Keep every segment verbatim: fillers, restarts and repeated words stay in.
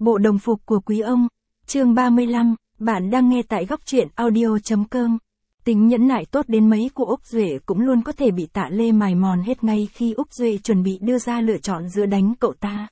Bộ đồng phục của quý ông. Chương ba mươi lăm, bạn đang nghe tại góc truyện audio chấm com. Tính nhẫn nại tốt đến mấy của Úc Duệ cũng luôn có thể bị Tạ Lê mài mòn hết ngay khi Úc Duệ chuẩn bị đưa ra lựa chọn giữa đánh cậu ta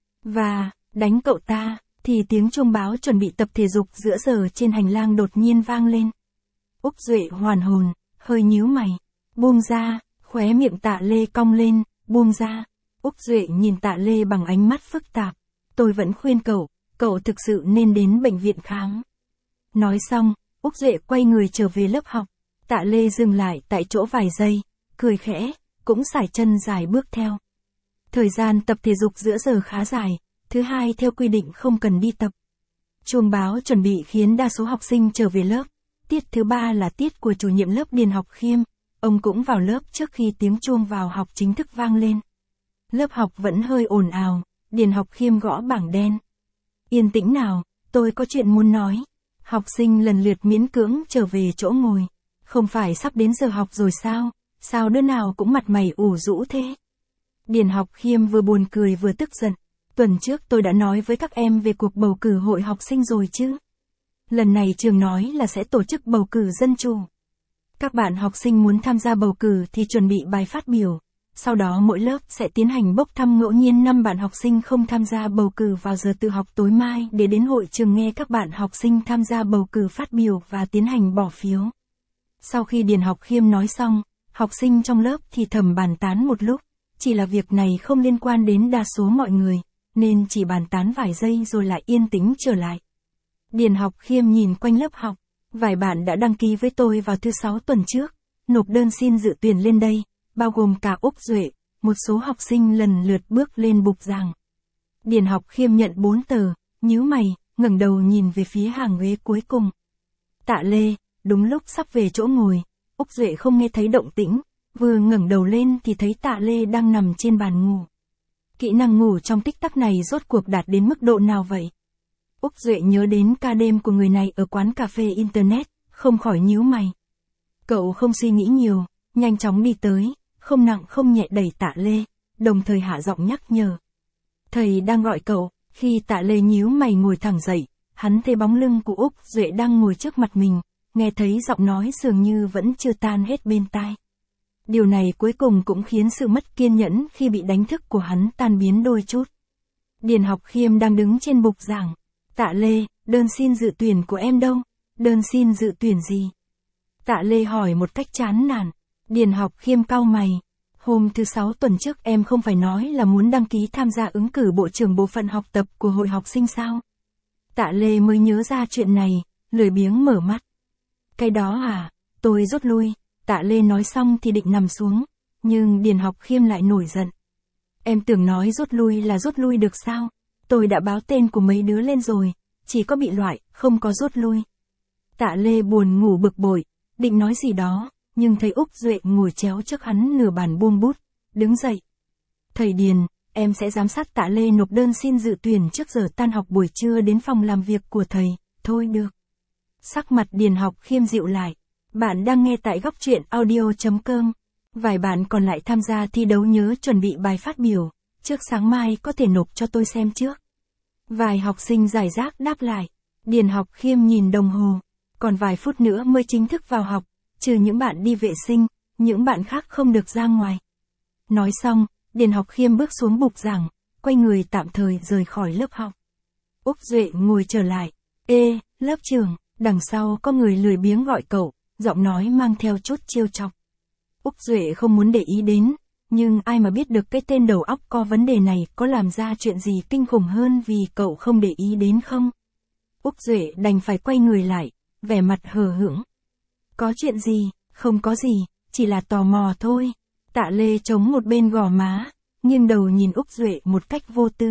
và đánh cậu ta, thì tiếng chuông báo chuẩn bị tập thể dục giữa giờ trên hành lang đột nhiên vang lên. Úc Duệ hoàn hồn, hơi nhíu mày. Buông ra, khóe miệng Tạ Lê cong lên, buông ra. Úc Duệ nhìn Tạ Lê bằng ánh mắt phức tạp. Tôi vẫn khuyên cậu, cậu thực sự nên đến bệnh viện khám. Nói xong, Úc Duệ quay người trở về lớp học. Tạ Lê dừng lại tại chỗ vài giây, cười khẽ, cũng sải chân dài bước theo. Thời gian tập thể dục giữa giờ khá dài, thứ hai theo quy định không cần đi tập. Chuông báo chuẩn bị khiến đa số học sinh trở về lớp. Tiết thứ ba là tiết của chủ nhiệm lớp Điền Học Khiêm, ông cũng vào lớp trước khi tiếng chuông vào học chính thức vang lên. Lớp học vẫn hơi ồn ào, Điền Học Khiêm gõ bảng đen. Yên tĩnh nào, tôi có chuyện muốn nói. Học sinh lần lượt miễn cưỡng trở về chỗ ngồi. Không phải sắp đến giờ học rồi sao, sao đứa nào cũng mặt mày ủ rũ thế. Điền Học Khiêm vừa buồn cười vừa tức giận. Tuần trước tôi đã nói với các em về cuộc bầu cử hội học sinh rồi chứ. Lần này trường nói là sẽ tổ chức bầu cử dân chủ. Các bạn học sinh muốn tham gia bầu cử thì chuẩn bị bài phát biểu. Sau đó mỗi lớp sẽ tiến hành bốc thăm ngẫu nhiên năm bạn học sinh không tham gia bầu cử vào giờ tự học tối mai để đến hội trường nghe các bạn học sinh tham gia bầu cử phát biểu và tiến hành bỏ phiếu. Sau khi Điền Học Khiêm nói xong, học sinh trong lớp thì thầm bàn tán một lúc. Chỉ là việc này không liên quan đến đa số mọi người, nên chỉ bàn tán vài giây rồi lại yên tĩnh trở lại. Điền Học Khiêm nhìn quanh lớp học. Vài bạn đã đăng ký với tôi vào thứ sáu tuần trước, nộp đơn xin dự tuyển lên đây, bao gồm cả Úc Duệ, một số học sinh lần lượt bước lên bục giảng. Điền Học Khiêm nhận bốn tờ, nhíu mày, ngẩng đầu nhìn về phía hàng ghế cuối cùng. Tạ Lê, đúng lúc sắp về chỗ ngồi, Úc Duệ không nghe thấy động tĩnh, vừa ngẩng đầu lên thì thấy Tạ Lê đang nằm trên bàn ngủ. Kỹ năng ngủ trong tích tắc này rốt cuộc đạt đến mức độ nào vậy? Úc Duệ nhớ đến ca đêm của người này ở quán cà phê Internet, không khỏi nhíu mày. Cậu không suy nghĩ nhiều, nhanh chóng đi tới, không nặng không nhẹ đẩy Tạ Lê, đồng thời hạ giọng nhắc nhở. Thầy đang gọi cậu. Khi Tạ Lê nhíu mày ngồi thẳng dậy, hắn thấy bóng lưng của Úc Duệ đang ngồi trước mặt mình, nghe thấy giọng nói dường như vẫn chưa tan hết bên tai. Điều này cuối cùng cũng khiến sự mất kiên nhẫn khi bị đánh thức của hắn tan biến đôi chút. Điền Học Khiêm đang đứng trên bục giảng. Tạ Lê, đơn xin dự tuyển của em đâu? Đơn xin dự tuyển gì? Tạ Lê hỏi một cách chán nản. Điền Học Khiêm cau mày. Hôm thứ sáu tuần trước em không phải nói là muốn đăng ký tham gia ứng cử bộ trưởng bộ phận học tập của hội học sinh sao? Tạ Lê mới nhớ ra chuyện này, lười biếng mở mắt. Cái đó à, tôi rút lui. Tạ Lê nói xong thì định nằm xuống, nhưng Điền Học Khiêm lại nổi giận. Em tưởng nói rút lui là rút lui được sao? Tôi đã báo tên của mấy đứa lên rồi, chỉ có bị loại, không có rút lui. Tạ Lê buồn ngủ bực bội, định nói gì đó, nhưng thấy Úc Duệ ngồi chéo trước hắn nửa bàn buông bút, đứng dậy. Thầy Điền, em sẽ giám sát Tạ Lê nộp đơn xin dự tuyển trước giờ tan học buổi trưa đến phòng làm việc của thầy, thôi được. Sắc mặt Điền Học Khiêm dịu lại. Bạn đang nghe tại góc truyện audio chấm com. Vài bạn còn lại tham gia thi đấu nhớ chuẩn bị bài phát biểu, trước sáng mai có thể nộp cho tôi xem trước. Vài học sinh giải rác đáp lại. Điền Học Khiêm nhìn đồng hồ, còn vài phút nữa mới chính thức vào học, trừ những bạn đi vệ sinh, những bạn khác không được ra ngoài. Nói xong, Điền Học Khiêm bước xuống bục giảng, quay người tạm thời rời khỏi lớp học. Úc Duệ ngồi trở lại. Ê, lớp trưởng, đằng sau có người lười biếng gọi cậu, giọng nói mang theo chút trêu chọc. Úc Duệ không muốn để ý đến, nhưng ai mà biết được cái tên đầu óc có vấn đề này có làm ra chuyện gì kinh khủng hơn vì cậu không để ý đến không? Úc Duệ đành phải quay người lại, vẻ mặt hờ hững. Có chuyện gì? Không có gì, chỉ là tò mò thôi. Tạ Lê chống một bên gò má, nghiêng đầu nhìn Úc Duệ một cách vô tư.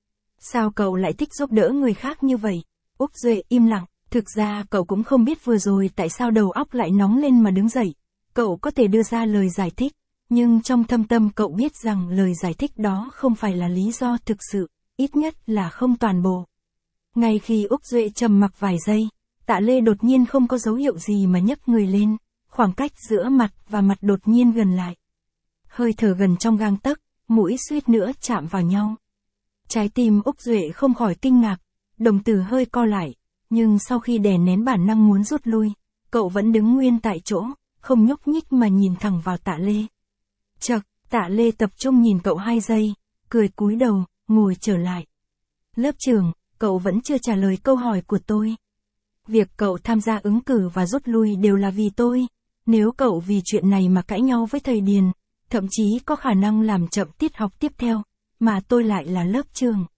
Sao cậu lại thích giúp đỡ người khác như vậy? Úc Duệ im lặng, thực ra cậu cũng không biết vừa rồi tại sao đầu óc lại nóng lên mà đứng dậy. Cậu có thể đưa ra lời giải thích, nhưng trong thâm tâm cậu biết rằng lời giải thích đó không phải là lý do thực sự, ít nhất là không toàn bộ. Ngay khi Úc Duệ trầm mặc vài giây, Tạ Lê đột nhiên không có dấu hiệu gì mà nhấc người lên, khoảng cách giữa mặt và mặt đột nhiên gần lại. Hơi thở gần trong gang tấc, mũi suýt nữa chạm vào nhau. Trái tim Úc Duệ không khỏi kinh ngạc, đồng tử hơi co lại, nhưng sau khi đè nén bản năng muốn rút lui, cậu vẫn đứng nguyên tại chỗ, không nhúc nhích mà nhìn thẳng vào Tạ Lê. Chậc, Tạ Lê tập trung nhìn cậu hai giây, cười cúi đầu, ngồi trở lại. Lớp trưởng, cậu vẫn chưa trả lời câu hỏi của tôi. Việc cậu tham gia ứng cử và rút lui đều là vì tôi. Nếu cậu vì chuyện này mà cãi nhau với thầy Điền, thậm chí có khả năng làm chậm tiết học tiếp theo, mà tôi lại là lớp trưởng.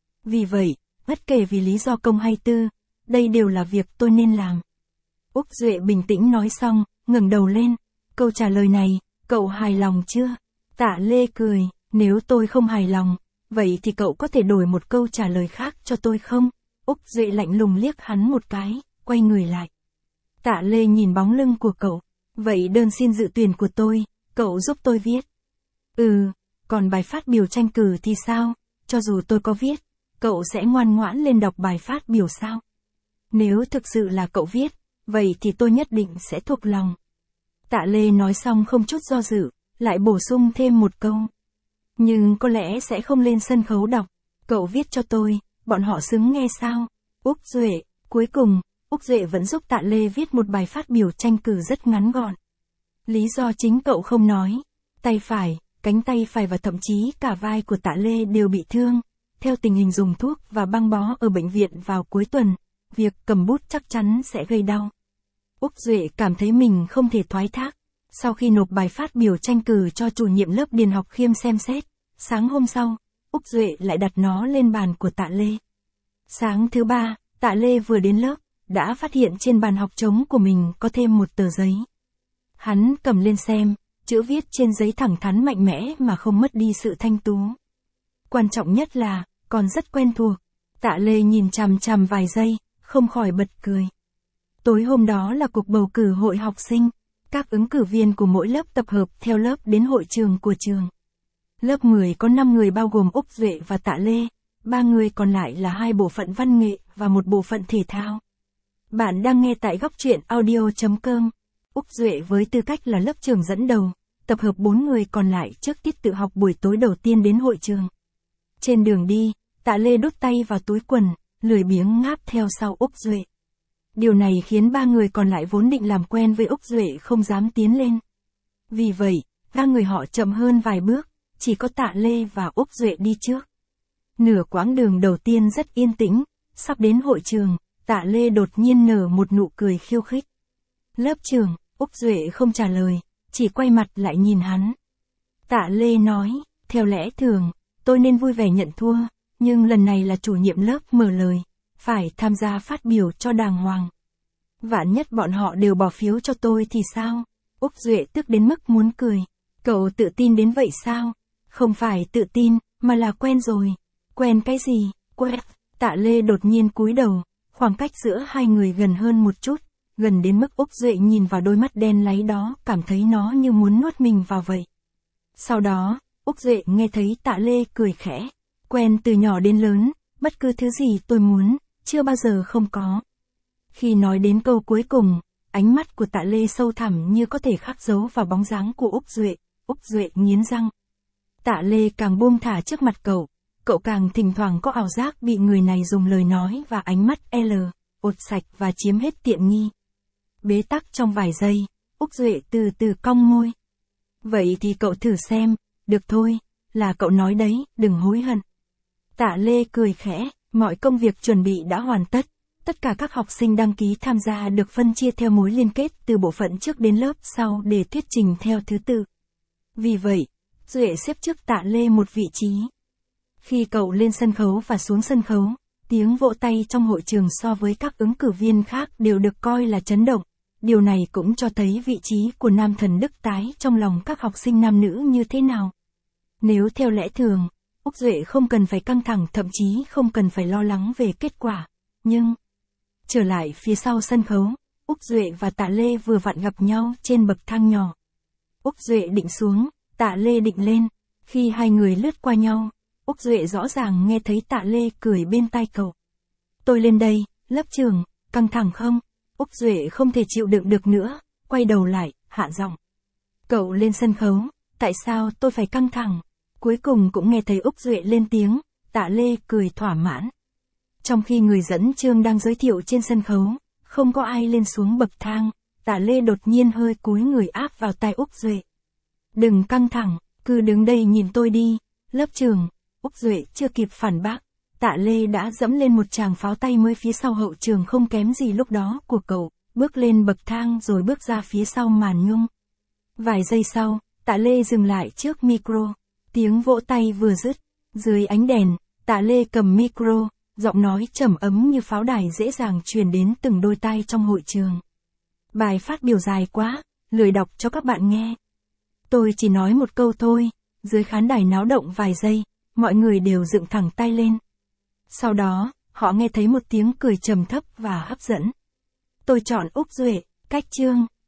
Vì vậy, bất kể vì lý do công hay tư, đây đều là việc tôi nên làm. Úc Duệ bình tĩnh nói xong, ngẩng đầu lên. Câu trả lời này, cậu hài lòng chưa? Tạ Lê cười, nếu tôi không hài lòng, vậy thì cậu có thể đổi một câu trả lời khác cho tôi không? Úc Duệ lạnh lùng liếc hắn một cái, quay người lại. Tạ Lê nhìn bóng lưng của cậu. Vậy đơn xin dự tuyển của tôi, cậu giúp tôi viết. Ừ, còn bài phát biểu tranh cử thì sao? Cho dù tôi có viết, cậu sẽ ngoan ngoãn lên đọc bài phát biểu sao? Nếu thực sự là cậu viết, vậy thì tôi nhất định sẽ thuộc lòng. Tạ Lê nói xong không chút do dự, lại bổ sung thêm một câu. Nhưng có lẽ sẽ không lên sân khấu đọc. Cậu viết cho tôi, bọn họ xứng nghe sao? Úc Duệ, cuối cùng, Úc Duệ vẫn giúp Tạ Lê viết một bài phát biểu tranh cử rất ngắn gọn. Lý do chính cậu không nói. Tay phải, cánh tay phải và thậm chí cả vai của Tạ Lê đều bị thương. Theo tình hình dùng thuốc và băng bó ở bệnh viện vào cuối tuần, việc cầm bút chắc chắn sẽ gây đau. Úc Duệ cảm thấy mình không thể thoái thác. Sau khi nộp bài phát biểu tranh cử cho chủ nhiệm lớp Điền Học Khiêm xem xét, sáng hôm sau, Úc Duệ lại đặt nó lên bàn của Tạ Lê. Sáng thứ ba, Tạ Lê vừa đến lớp, đã phát hiện trên bàn học trống của mình có thêm một tờ giấy. Hắn cầm lên xem, chữ viết trên giấy thẳng thắn mạnh mẽ mà không mất đi sự thanh tú. Quan trọng nhất là, còn rất quen thuộc. Tạ Lê nhìn chằm chằm vài giây, không khỏi bật cười. Tối hôm đó là cuộc bầu cử hội học sinh. Các ứng cử viên của mỗi lớp tập hợp theo lớp đến hội trường của trường. Lớp mười có năm người bao gồm Úc Duệ và Tạ Lê, ba người còn lại là hai bộ phận văn nghệ và một bộ phận thể thao. Bạn đang nghe tại góc truyện audio chấm com. Úc Duệ với tư cách là lớp trưởng dẫn đầu, tập hợp bốn người còn lại trước tiết tự học buổi tối đầu tiên đến hội trường. Trên đường đi, Tạ Lê đút tay vào túi quần, lười biếng ngáp theo sau Úc Duệ. Điều này khiến ba người còn lại vốn định làm quen với Úc Duệ không dám tiến lên. Vì vậy, ba người họ chậm hơn vài bước, chỉ có Tạ Lê và Úc Duệ đi trước. Nửa quãng đường đầu tiên rất yên tĩnh, sắp đến hội trường, Tạ Lê đột nhiên nở một nụ cười khiêu khích. Lớp trưởng, Úc Duệ không trả lời, chỉ quay mặt lại nhìn hắn. Tạ Lê nói, theo lẽ thường, tôi nên vui vẻ nhận thua, nhưng lần này là chủ nhiệm lớp mở lời, phải tham gia phát biểu cho đàng hoàng. Vạn nhất bọn họ đều bỏ phiếu cho tôi thì sao? Úc Duệ tức đến mức muốn cười. Cậu tự tin đến vậy sao? Không phải tự tin, mà là quen rồi. Quen cái gì? Quen. Tạ Lê đột nhiên cúi đầu, khoảng cách giữa hai người gần hơn một chút, gần đến mức Úc Duệ nhìn vào đôi mắt đen láy đó, cảm thấy nó như muốn nuốt mình vào vậy. Sau đó, Úc Duệ nghe thấy Tạ Lê cười khẽ. Quen từ nhỏ đến lớn, bất cứ thứ gì tôi muốn, chưa bao giờ không có. Khi nói đến câu cuối cùng, ánh mắt của Tạ Lê sâu thẳm như có thể khắc dấu vào bóng dáng của Úc Duệ. Úc Duệ nghiến răng. Tạ Lê càng buông thả trước mặt cậu, cậu càng thỉnh thoảng có ảo giác bị người này dùng lời nói và ánh mắt L, ột sạch và chiếm hết tiện nghi. Bế tắc trong vài giây, Úc Duệ từ từ cong môi. Vậy thì cậu thử xem, được thôi, là cậu nói đấy, đừng hối hận. Tạ Lê cười khẽ, mọi công việc chuẩn bị đã hoàn tất. Tất cả các học sinh đăng ký tham gia được phân chia theo mối liên kết từ bộ phận trước đến lớp sau để thuyết trình theo thứ tự. Vì vậy, Duệ xếp trước Tạ Lê một vị trí. Khi cậu lên sân khấu và xuống sân khấu, tiếng vỗ tay trong hội trường so với các ứng cử viên khác đều được coi là chấn động. Điều này cũng cho thấy vị trí của nam thần Đức Tái trong lòng các học sinh nam nữ như thế nào. Nếu theo lẽ thường, Úc Duệ không cần phải căng thẳng, thậm chí không cần phải lo lắng về kết quả. Nhưng, trở lại phía sau sân khấu, Úc Duệ và Tạ Lê vừa vặn gặp nhau trên bậc thang nhỏ. Úc Duệ định xuống, Tạ Lê định lên. Khi hai người lướt qua nhau, Úc Duệ rõ ràng nghe thấy Tạ Lê cười bên tai cậu. Tôi lên đây, lớp trưởng, căng thẳng không? Úc Duệ không thể chịu đựng được nữa, quay đầu lại, hạ giọng. Cậu lên sân khấu, tại sao tôi phải căng thẳng? Cuối cùng cũng nghe thấy Úc Duệ lên tiếng, Tạ Lê cười thỏa mãn. Trong khi người dẫn chương đang giới thiệu trên sân khấu, không có ai lên xuống bậc thang, Tạ Lê đột nhiên hơi cúi người áp vào tai Úc Duệ. Đừng căng thẳng, cứ đứng đây nhìn tôi đi, lớp trưởng. Úc Duệ chưa kịp phản bác, Tạ Lê đã dẫm lên một tràng pháo tay mới phía sau hậu trường không kém gì lúc đó của cậu, bước lên bậc thang rồi bước ra phía sau màn nhung. Vài giây sau, Tạ Lê dừng lại trước micro, tiếng vỗ tay vừa dứt, dưới ánh đèn, Tạ Lê cầm micro, giọng nói trầm ấm như pháo đài dễ dàng truyền đến từng đôi tai trong hội trường. Bài phát biểu dài quá, lười đọc cho các bạn nghe. Tôi chỉ nói một câu thôi, dưới khán đài náo động vài giây, mọi người đều dựng thẳng tay lên. Sau đó, họ nghe thấy một tiếng cười trầm thấp và hấp dẫn. Tôi chọn Úc Duệ, cách chương.